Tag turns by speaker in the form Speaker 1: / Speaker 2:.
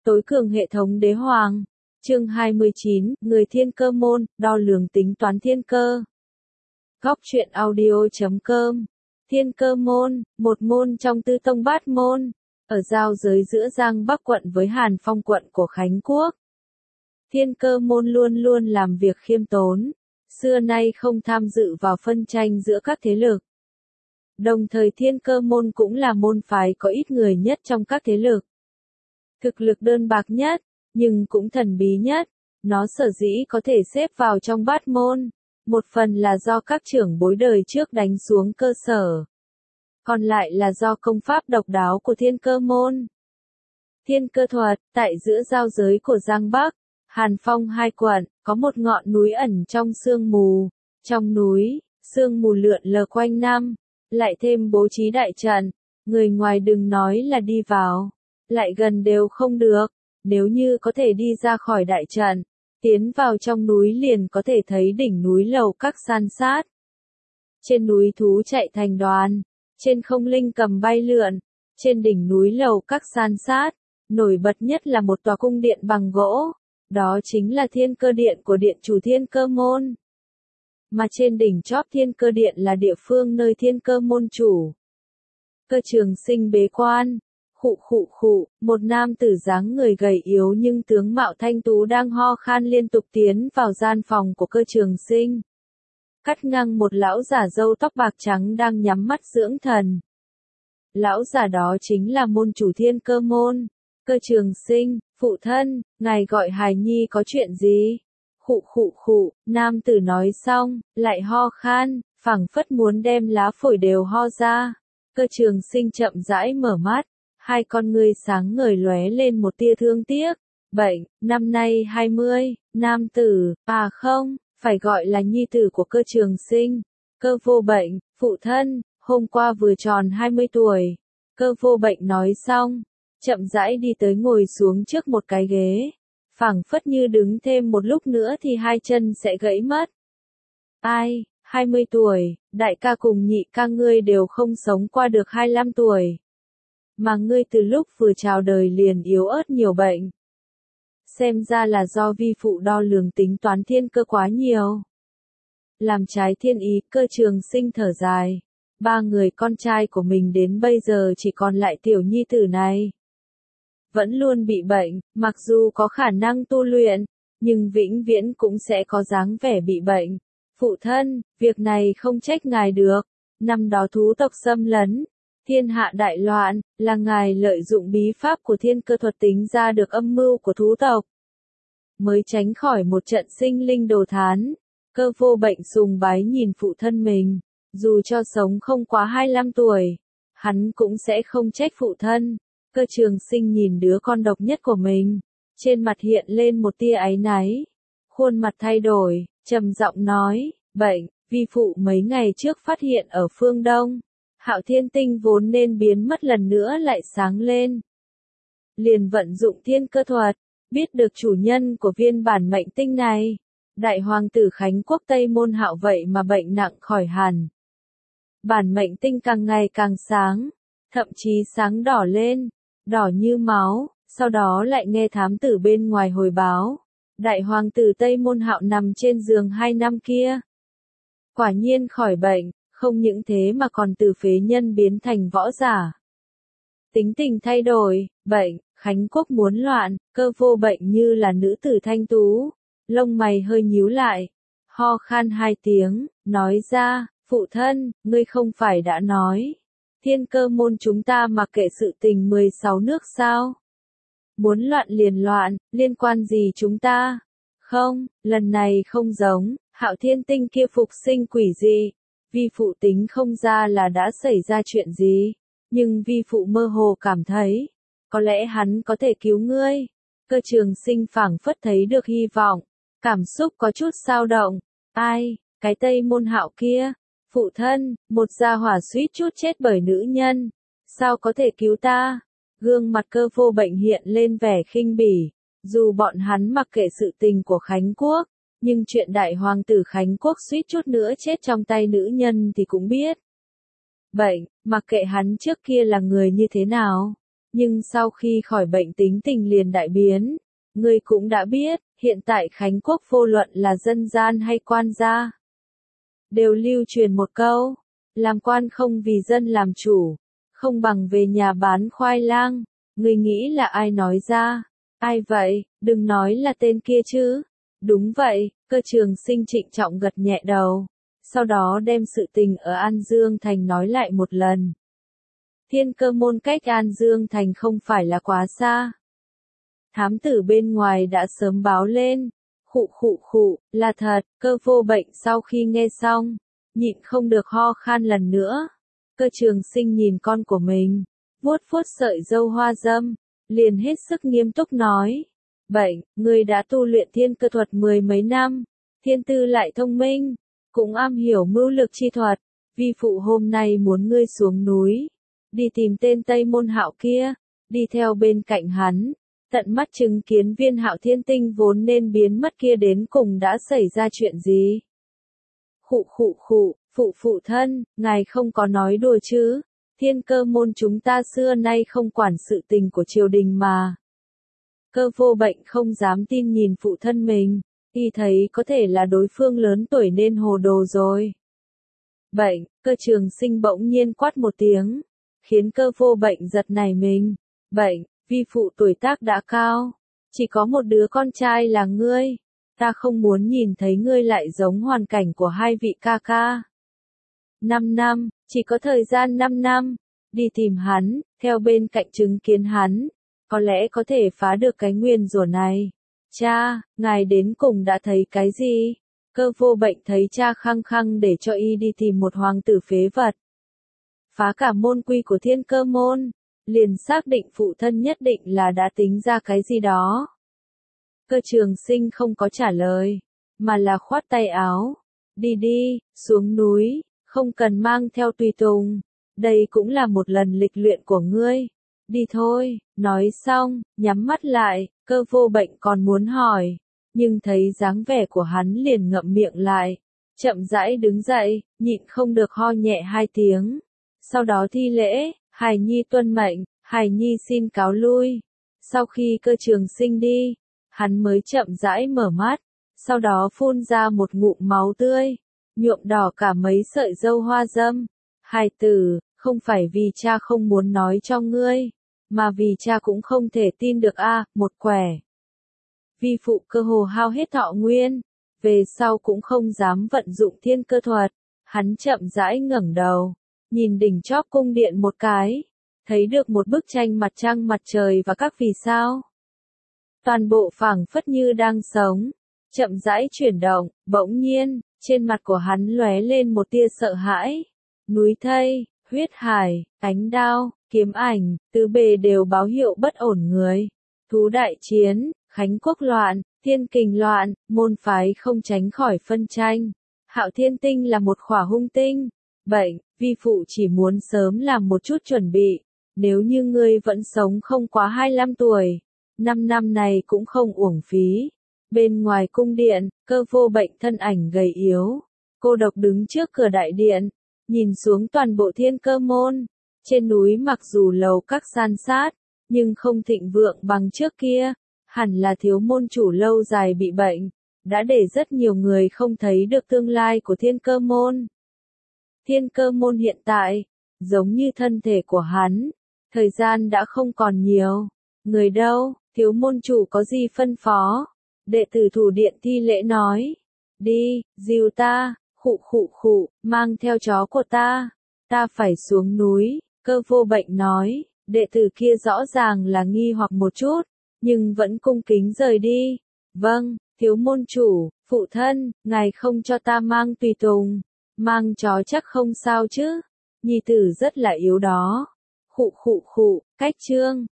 Speaker 1: Tối cường hệ thống đế hoàng. Chương 29, người thiên cơ môn, đo lường tính toán thiên cơ. Góc truyện audio.com. Thiên cơ môn, một môn trong Tư Tông Bát môn, ở giao giới giữa Giang Bắc quận với Hàn Phong quận của Khánh Quốc. Thiên cơ môn luôn luôn làm việc khiêm tốn, xưa nay không tham dự vào phân tranh giữa các thế lực. Đồng thời thiên cơ môn cũng là môn phái có ít người nhất trong các thế lực. Thực lực đơn bạc nhất, nhưng cũng thần bí nhất, nó sở dĩ có thể xếp vào trong bát môn, một phần là do các trưởng bối đời trước đánh xuống cơ sở. Còn lại là do công pháp độc đáo của thiên cơ môn. Thiên cơ thuật, tại giữa giao giới của Giang Bắc, Hàn Phong hai quận, có một ngọn núi ẩn trong sương mù. Trong núi, sương mù lượn lờ quanh năm, lại thêm bố trí đại trận, người ngoài đừng nói là đi vào, lại gần đều không được. Nếu như có thể đi ra khỏi đại trận, tiến vào trong núi liền có thể thấy đỉnh núi lầu các san sát. Trên núi thú chạy thành đoàn, trên không linh cầm bay lượn, trên đỉnh núi lầu các san sát, nổi bật nhất là một tòa cung điện bằng gỗ, đó chính là thiên cơ điện của điện chủ thiên cơ môn. Mà trên đỉnh chóp thiên cơ điện là địa phương nơi thiên cơ môn chủ. Cơ Trường Sinh bế quan. Một nam tử dáng người gầy yếu nhưng tướng mạo thanh tú đang ho khan liên tục tiến vào gian phòng của Cơ Trường Sinh. Cắt ngang một lão giả râu tóc bạc trắng đang nhắm mắt dưỡng thần. Lão giả đó chính là môn chủ thiên cơ môn. Cơ Trường Sinh, phụ thân, ngài gọi hài nhi có chuyện gì? Nam tử nói xong, lại ho khan, phảng phất muốn đem lá phổi đều ho ra. Cơ Trường Sinh chậm rãi mở mắt. Hai con ngươi sáng ngời lóe lên một tia thương tiếc. Bệnh, năm nay 20, nam tử, à không, phải gọi là nhi tử của Cơ Trường Sinh. Cơ Vô Bệnh, phụ thân, hôm qua vừa tròn 20 tuổi. Cơ Vô Bệnh nói xong, chậm rãi đi tới ngồi xuống trước một cái ghế. Phảng phất như đứng thêm một lúc nữa thì hai chân sẽ gãy mất. Ai, 20 tuổi, đại ca cùng nhị ca ngươi đều không sống qua được 25 tuổi. Mà ngươi từ lúc vừa chào đời liền yếu ớt nhiều bệnh. Xem ra là do vi phụ đo lường tính toán thiên cơ quá nhiều. Làm trái thiên ý, Cơ Trường Sinh thở dài. Ba người con trai của mình đến bây giờ chỉ còn lại tiểu nhi tử này. Vẫn luôn bị bệnh, mặc dù có khả năng tu luyện, nhưng vĩnh viễn cũng sẽ có dáng vẻ bị bệnh. Phụ thân, việc này không trách ngài được. Năm đó thú tộc xâm lấn, thiên hạ đại loạn, là ngài lợi dụng bí pháp của thiên cơ thuật tính ra được âm mưu của thú tộc, mới tránh khỏi một trận sinh linh đồ thán. Cơ Vô Bệnh sùng bái nhìn phụ thân mình, dù cho sống không quá 25 tuổi, hắn cũng sẽ không trách phụ thân. Cơ Trường Sinh nhìn đứa con độc nhất của mình, trên mặt hiện lên một tia áy náy, khuôn mặt thay đổi, trầm giọng nói, bệnh, vi phụ mấy ngày trước phát hiện ở phương Đông. Hạo Thiên Tinh vốn nên biến mất lần nữa lại sáng lên. Liền vận dụng thiên cơ thuật, biết được chủ nhân của viên bản mệnh tinh này. Đại hoàng tử Khánh Quốc Tây Môn Hạo vậy mà bệnh nặng khỏi hẳn. Bản mệnh tinh càng ngày càng sáng, thậm chí sáng đỏ lên, đỏ như máu, sau đó lại nghe thám tử bên ngoài hồi báo. Đại hoàng tử Tây Môn Hạo nằm trên giường 2 năm kia. Quả nhiên khỏi bệnh. Không những thế mà còn từ phế nhân biến thành võ giả. Tính tình thay đổi, bệnh, Khánh Quốc muốn loạn, Cơ Vô Bệnh như là nữ tử thanh tú. Lông mày hơi nhíu lại, ho khan 2 tiếng, nói ra, phụ thân, ngươi không phải đã nói. Thiên cơ môn chúng ta mặc kệ sự tình 16 nước sao? Muốn loạn liền loạn, liên quan gì chúng ta? Không, lần này không giống, Hạo Thiên Tinh kia phục sinh quỷ dị. Vi phụ tính không ra là đã xảy ra chuyện gì, nhưng vi phụ mơ hồ cảm thấy, có lẽ hắn có thể cứu ngươi. Cơ Trường Sinh phảng phất thấy được hy vọng, cảm xúc có chút dao động. Ai, cái Tây Môn Hạo kia, phụ thân, một gia hỏa suýt chút chết bởi nữ nhân, sao có thể cứu ta? Gương mặt Cơ Vô Bệnh hiện lên vẻ khinh bỉ, dù bọn hắn mặc kệ sự tình của Khánh Quốc. Nhưng chuyện đại hoàng tử Khánh Quốc suýt chút nữa chết trong tay nữ nhân thì cũng biết. Bệnh, mặc kệ hắn trước kia là người như thế nào, Nhưng sau khi khỏi bệnh tính tình liền đại biến. Ngươi cũng đã biết, hiện tại Khánh Quốc vô luận là dân gian hay quan gia, đều lưu truyền một câu, làm quan không vì dân làm chủ, không bằng về nhà bán khoai lang. Ngươi nghĩ là ai nói ra? Ai vậy? Đừng nói là tên kia chứ. Đúng vậy, Cơ Trường Sinh trịnh trọng gật nhẹ đầu, sau đó đem sự tình ở An Dương Thành nói lại một lần. Thiên Cơ môn cách An Dương Thành không phải là quá xa. Thám tử bên ngoài đã sớm báo lên. Khụ, là thật. Cơ Vô Bệnh sau khi nghe xong, nhịn không được ho khan lần nữa. Cơ Trường Sinh nhìn con của mình, vuốt vuốt sợi râu hoa dâm, liền hết sức nghiêm túc nói. Bệnh, ngươi đã tu luyện thiên cơ thuật 10 mấy năm, thiên tư lại thông minh, cũng am hiểu mưu lược chi thuật. Vi phụ hôm nay muốn ngươi xuống núi, đi tìm tên Tây Môn Hạo kia, đi theo bên cạnh hắn, tận mắt chứng kiến viên Hạo Thiên Tinh vốn nên biến mất kia đến cùng đã xảy ra chuyện gì. Khụ, phụ thân, ngài không có nói đùa chứ? Thiên Cơ môn chúng ta xưa nay không quản sự tình của triều đình mà. Cơ Vô Bệnh không dám tin nhìn phụ thân mình, y thấy có thể là đối phương lớn tuổi nên hồ đồ rồi. Bệnh, Cơ Trường Sinh bỗng nhiên quát một tiếng, khiến Cơ Vô Bệnh giật nảy mình. Bệnh, vi phụ tuổi tác đã cao, chỉ có một đứa con trai là ngươi, ta không muốn nhìn thấy ngươi lại giống hoàn cảnh của hai vị ca ca. 5 năm, chỉ có thời gian 5 năm, đi tìm hắn, theo bên cạnh chứng kiến hắn, có lẽ có thể phá được cái nguyền rủa này. Cha, ngài đến cùng đã thấy cái gì? Cơ Vô Bệnh thấy cha khăng khăng để cho y đi tìm một hoàng tử phế vật, phá cả môn quy của Thiên Cơ môn, liền xác định phụ thân nhất định là đã tính ra cái gì đó. Cơ Trường Sinh không có trả lời, mà là khoát tay áo. Đi, xuống núi, không cần mang theo tùy tùng, đây cũng là một lần lịch luyện của ngươi. Đi thôi, nói xong, nhắm mắt lại. Cơ Vô Bệnh còn muốn hỏi, nhưng thấy dáng vẻ của hắn liền ngậm miệng lại, chậm rãi đứng dậy, nhịn không được ho nhẹ 2 tiếng. Sau đó thi lễ, hài nhi tuân mệnh, hài nhi xin cáo lui. Sau khi Cơ Trường Sinh đi, hắn mới chậm rãi mở mắt, sau đó phun ra một ngụm máu tươi, nhuộm đỏ cả mấy sợi râu hoa dâm. Hài tử, không phải vì cha không muốn nói cho ngươi, mà vì cha cũng không thể tin được một quẻ. Vi phụ cơ hồ hao hết thọ nguyên, về sau cũng không dám vận dụng thiên cơ thuật. Hắn chậm rãi ngẩng đầu, nhìn đỉnh chóp cung điện một cái, thấy được một bức tranh mặt trăng mặt trời và các vì sao. Toàn bộ phảng phất như đang sống, chậm rãi chuyển động. Bỗng nhiên, trên mặt của hắn lóe lên một tia sợ hãi. Núi thây, huyết hải, ánh đao, kiếm ảnh, tứ bề đều báo hiệu bất ổn người. Thú đại chiến, Khánh Quốc loạn, Thiên Kình loạn, môn phái không tránh khỏi phân tranh. Hạo Thiên Tinh là một khỏa hung tinh. Bệnh, vi phụ chỉ muốn sớm làm một chút chuẩn bị. Nếu như ngươi vẫn sống không quá 25 tuổi, 5 năm này cũng không uổng phí. Bên ngoài cung điện, Cơ Vô Bệnh thân ảnh gầy yếu, cô độc đứng trước cửa đại điện, nhìn xuống toàn bộ Thiên Cơ môn. Trên núi mặc dù lầu các san sát, nhưng không thịnh vượng bằng trước kia. Hẳn là thiếu môn chủ lâu dài bị bệnh, đã để rất nhiều người không thấy được tương lai của Thiên Cơ môn. Thiên Cơ môn hiện tại, giống như thân thể của hắn, thời gian đã không còn nhiều. Người đâu, thiếu môn chủ có gì phân phó? Đệ tử thủ điện thi lễ nói. Đi, dìu ta, khụ, mang theo chó của ta. Ta phải xuống núi. Cơ Vô Bệnh nói. Đệ tử kia rõ ràng là nghi hoặc một chút, nhưng vẫn cung kính rời đi. Vâng, thiếu môn chủ, phụ thân, ngài không cho ta mang tùy tùng. Mang chó chắc không sao chứ. Nhi tử rất là yếu đó. Khụ, cách chương.